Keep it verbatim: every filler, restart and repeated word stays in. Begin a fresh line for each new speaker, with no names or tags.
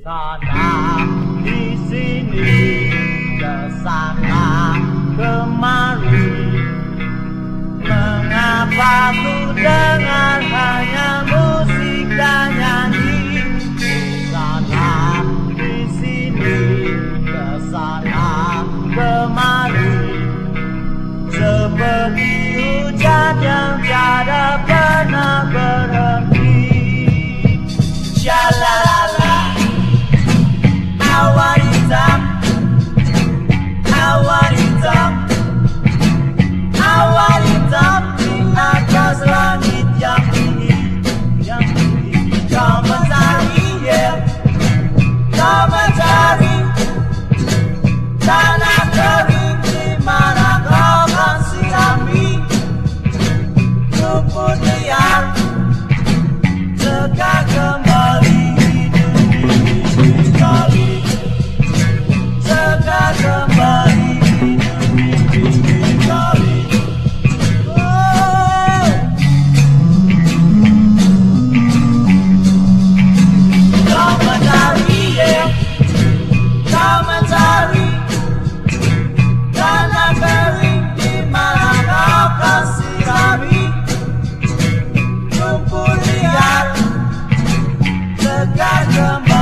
sana di sini, ke sana kemari. Mengapa ku dengar hanya musik dan nyanyi? Di sana di sini, ke sana kemari. Seperti hujan yang tiada pernah berhenti. Syalalala, awan hitam, awan hitam, awan hitam di atas langit yang tinggi, yang tinggi. Kau mencari, yeah, kau mencari tanah kering di mana kau kan sirami. Rumput liar tegak kembali, hidup kembali, tegak kembali, hidup kembali. Oh. Kau mencari, yeah, kau mencari tanah kering di mana kau kan sirami. Rumput liar tegak kembali.